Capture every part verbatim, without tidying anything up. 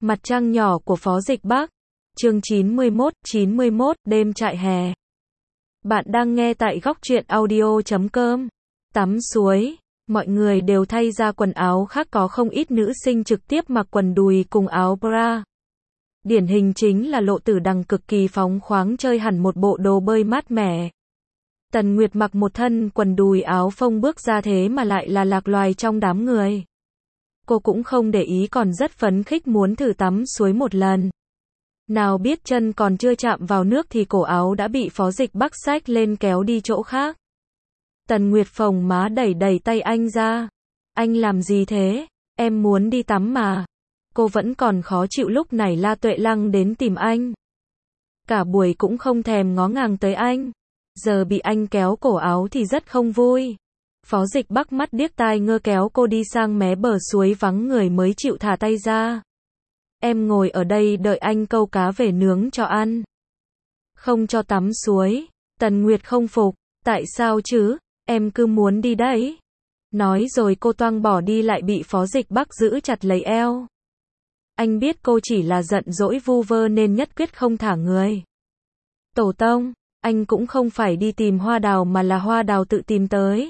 Mặt trăng nhỏ của Phó Dịch Bắc. Chương chín mươi mốt, chín mươi mốt, đêm trại hè. Bạn đang nghe tại góc truyện audio chấm com. Tắm suối. Mọi người đều thay ra quần áo khác, có không ít nữ sinh trực tiếp mặc quần đùi cùng áo bra. Điển hình chính là Lộ Tử Đằng cực kỳ phóng khoáng, chơi hẳn một bộ đồ bơi mát mẻ. Tần Nguyệt mặc một thân quần đùi áo phông bước ra, thế mà lại là lạc loài trong đám người. Cô cũng không để ý, còn rất phấn khích muốn thử tắm suối một lần. Nào biết chân còn chưa chạm vào nước thì cổ áo đã bị Phó Dịch Bắc xách lên kéo đi chỗ khác. Tần Nguyệt phồng má đẩy đẩy tay anh ra. Anh làm gì thế? Em muốn đi tắm mà. Cô vẫn còn khó chịu, lúc này La Tuệ Lăng đến tìm anh. Cả buổi cũng không thèm ngó ngàng tới anh. Giờ bị anh kéo cổ áo thì rất không vui. Phó Dịch Bắc mắt điếc tai ngơ kéo cô đi sang mé bờ suối vắng người mới chịu thả tay ra. Em ngồi ở đây đợi anh câu cá về nướng cho ăn. Không cho tắm suối. Tần Nguyệt không phục. Tại sao chứ? Em cứ muốn đi đấy. Nói rồi cô toang bỏ đi, lại bị Phó Dịch Bắc giữ chặt lấy eo. Anh biết cô chỉ là giận dỗi vu vơ nên nhất quyết không thả người. Tổ tông, anh cũng không phải đi tìm hoa đào mà là hoa đào tự tìm tới.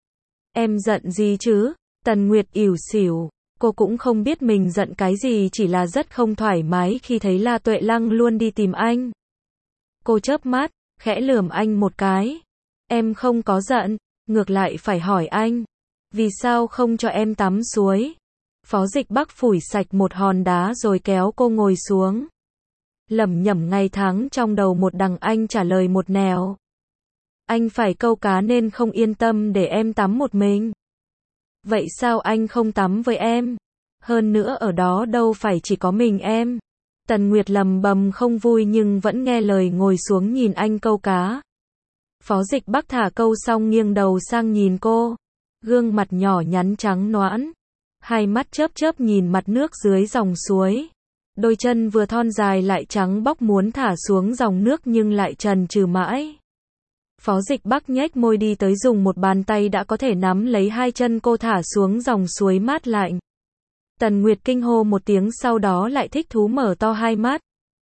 Em giận gì chứ? Tần Nguyệt ỉu xỉu. Cô cũng không biết mình giận cái gì, chỉ là rất không thoải mái khi thấy La Tuệ Lăng luôn đi tìm anh. Cô chớp mắt, khẽ lườm anh một cái. Em không có giận, ngược lại phải hỏi anh. Vì sao không cho em tắm suối? Phó Dịch Bắc phủi sạch một hòn đá rồi kéo cô ngồi xuống. Lẩm nhẩm ngày tháng trong đầu một đằng, anh trả lời một nẻo. Anh phải câu cá nên không yên tâm để em tắm một mình. Vậy sao anh không tắm với em? Hơn nữa ở đó đâu phải chỉ có mình em. Tần Nguyệt lầm bầm không vui nhưng vẫn nghe lời ngồi xuống nhìn anh câu cá. Phó Dịch Bắc thả câu xong nghiêng đầu sang nhìn cô. Gương mặt nhỏ nhắn trắng nõn. Hai mắt chớp chớp nhìn mặt nước dưới dòng suối. Đôi chân vừa thon dài lại trắng bóc muốn thả xuống dòng nước nhưng lại chần chừ mãi. Phó Dịch Bắc nhếch môi đi tới, dùng một bàn tay đã có thể nắm lấy hai chân cô thả xuống dòng suối mát lạnh. Tần Nguyệt kinh hô một tiếng, sau đó lại thích thú mở to hai mắt.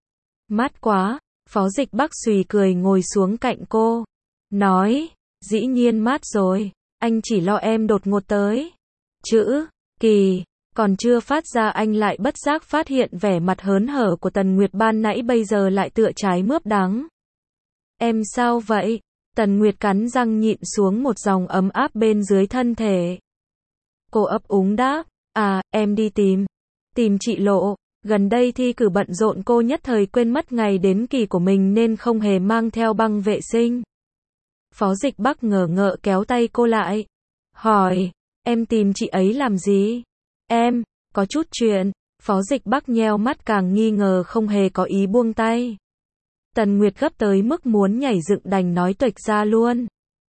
Mát quá. Phó Dịch Bắc xùy cười ngồi xuống cạnh cô. Nói, dĩ nhiên mát rồi. Anh chỉ lo em đột ngột tới. Chữ, kỳ. Còn chưa phát ra anh lại bất giác phát hiện vẻ mặt hớn hở của Tần Nguyệt ban nãy bây giờ lại tựa trái mướp đắng. Em sao vậy? Tần Nguyệt cắn răng nhịn xuống một dòng ấm áp bên dưới thân thể. Cô ấp úng đáp. À, em đi tìm. Tìm chị Lộ. Gần đây thi cử bận rộn, cô nhất thời quên mất ngày đến kỳ của mình nên không hề mang theo băng vệ sinh. Phó Dịch Bắc ngờ ngợ kéo tay cô lại. Hỏi, em tìm chị ấy làm gì? Em, có chút chuyện. Phó Dịch Bắc nheo mắt càng nghi ngờ, không hề có ý buông tay. Tần Nguyệt gấp tới mức muốn nhảy dựng, đành nói tuệch ra luôn.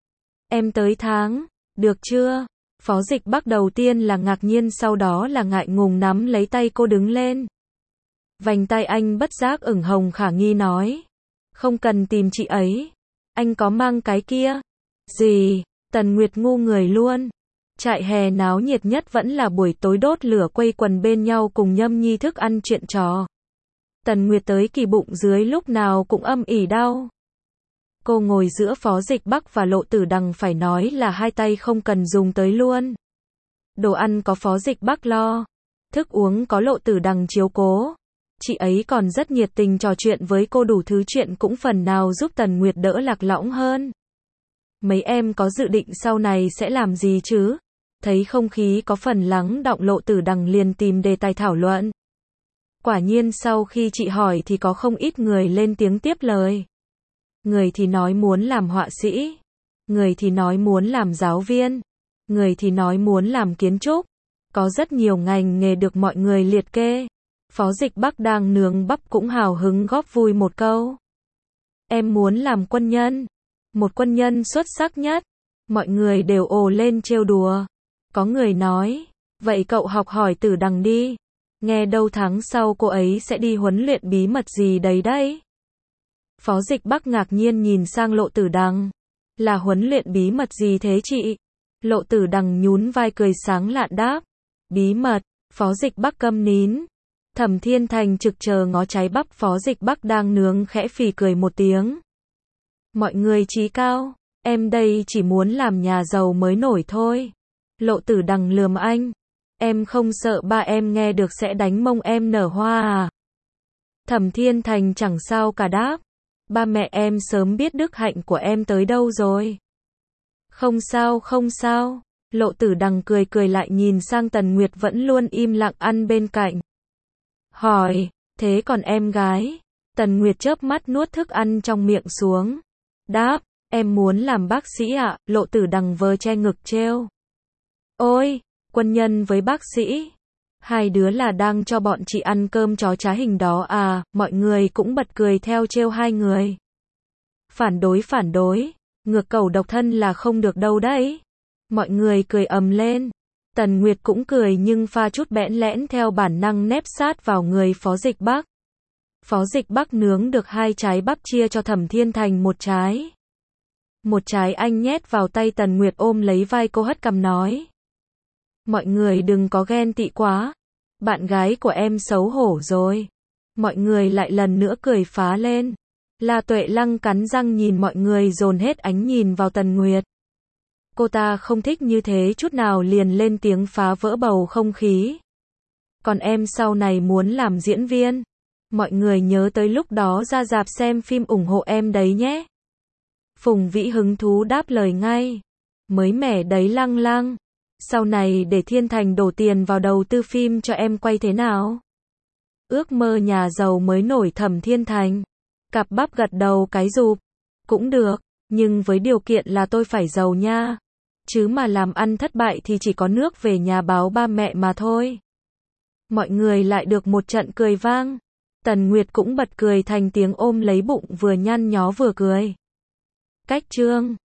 Em tới tháng, được chưa? Phó Dịch Bắc đầu tiên là ngạc nhiên, sau đó là ngại ngùng nắm lấy tay cô đứng lên. Vành tay anh bất giác ửng hồng, khả nghi nói. Không cần tìm chị ấy. Anh có mang cái kia. Gì? Tần Nguyệt ngu người luôn. Trại hè náo nhiệt nhất vẫn là buổi tối đốt lửa quây quần bên nhau cùng nhâm nhi thức ăn chuyện trò. Tần Nguyệt tới kỳ bụng dưới lúc nào cũng âm ỉ đau. Cô ngồi giữa Phó Dịch Bắc và Lộ Tử Đằng, phải nói là hai tay không cần dùng tới luôn. Đồ ăn có Phó Dịch Bắc lo. Thức uống có Lộ Tử Đằng chiếu cố. Chị ấy còn rất nhiệt tình trò chuyện với cô, đủ thứ chuyện cũng phần nào giúp Tần Nguyệt đỡ lạc lõng hơn. Mấy em có dự định sau này sẽ làm gì chứ? Thấy không khí có phần lắng đọng, Lộ Tử Đằng liền tìm đề tài thảo luận. Quả nhiên sau khi chị hỏi thì có không ít người lên tiếng tiếp lời. Người thì nói muốn làm họa sĩ, người thì nói muốn làm giáo viên, người thì nói muốn làm kiến trúc. Có rất nhiều ngành nghề được mọi người liệt kê. Phó Dịch Bắc đang nướng bắp cũng hào hứng góp vui một câu. Em muốn làm quân nhân, một quân nhân xuất sắc nhất. Mọi người đều ồ lên trêu đùa. Có người nói, vậy cậu học hỏi Tử Đằng đi. Nghe đâu tháng sau cô ấy sẽ đi huấn luyện bí mật gì đấy đấy. Phó Dịch Bắc ngạc nhiên nhìn sang Lộ Tử Đằng. Là huấn luyện bí mật gì thế chị? Lộ Tử Đằng nhún vai cười sáng lạn đáp. Bí mật. Phó Dịch Bắc câm nín. Thẩm Thiên Thành trực chờ ngó trái bắp Phó Dịch Bắc đang nướng khẽ phì cười một tiếng. Mọi người chí cao, em đây chỉ muốn làm nhà giàu mới nổi thôi. Lộ Tử Đằng lườm anh. Em không sợ ba em nghe được sẽ đánh mông em nở hoa à? Thẩm Thiên Thành chẳng sao cả đáp. Ba mẹ em sớm biết đức hạnh của em tới đâu rồi. Không sao không sao. Lộ Tử Đằng cười cười lại nhìn sang Tần Nguyệt vẫn luôn im lặng ăn bên cạnh. Hỏi, thế còn em gái? Tần Nguyệt chớp mắt nuốt thức ăn trong miệng xuống. Đáp, em muốn làm bác sĩ ạ. Lộ Tử Đằng vờ che ngực trêu. Ôi, quân nhân với bác sĩ. Hai đứa là đang cho bọn chị ăn cơm chó trá hình đó à? Mọi người cũng bật cười theo trêu hai người. Phản đối phản đối. Ngược cầu độc thân là không được đâu đấy. Mọi người cười ầm lên. Tần Nguyệt cũng cười nhưng pha chút bẽn lẽn theo bản năng nép sát vào người Phó Dịch Bắc. Phó Dịch Bắc nướng được hai trái bắp chia cho Thẩm Thiên Thành một trái. Một trái anh nhét vào tay Tần Nguyệt ôm lấy vai cô hất cằm nói. Mọi người đừng có ghen tị quá. Bạn gái của em xấu hổ rồi. Mọi người lại lần nữa cười phá lên. La Tuệ Lăng cắn răng nhìn mọi người dồn hết ánh nhìn vào Tần Nguyệt. Cô ta không thích như thế chút nào liền lên tiếng phá vỡ bầu không khí. Còn em sau này muốn làm diễn viên. Mọi người nhớ tới lúc đó ra rạp xem phim ủng hộ em đấy nhé. Phùng Vĩ hứng thú đáp lời ngay. Mới mẻ đấy Lăng Lăng. Sau này để Thiên Thành đổ tiền vào đầu tư phim cho em quay thế nào? Ước mơ nhà giàu mới nổi Thẩm Thiên Thành. Cặp bắp gật đầu cái rụp. Cũng được, nhưng với điều kiện là tôi phải giàu nha. Chứ mà làm ăn thất bại thì chỉ có nước về nhà báo ba mẹ mà thôi. Mọi người lại được một trận cười vang. Tần Nguyệt cũng bật cười thành tiếng ôm lấy bụng vừa nhăn nhó vừa cười. Cách chương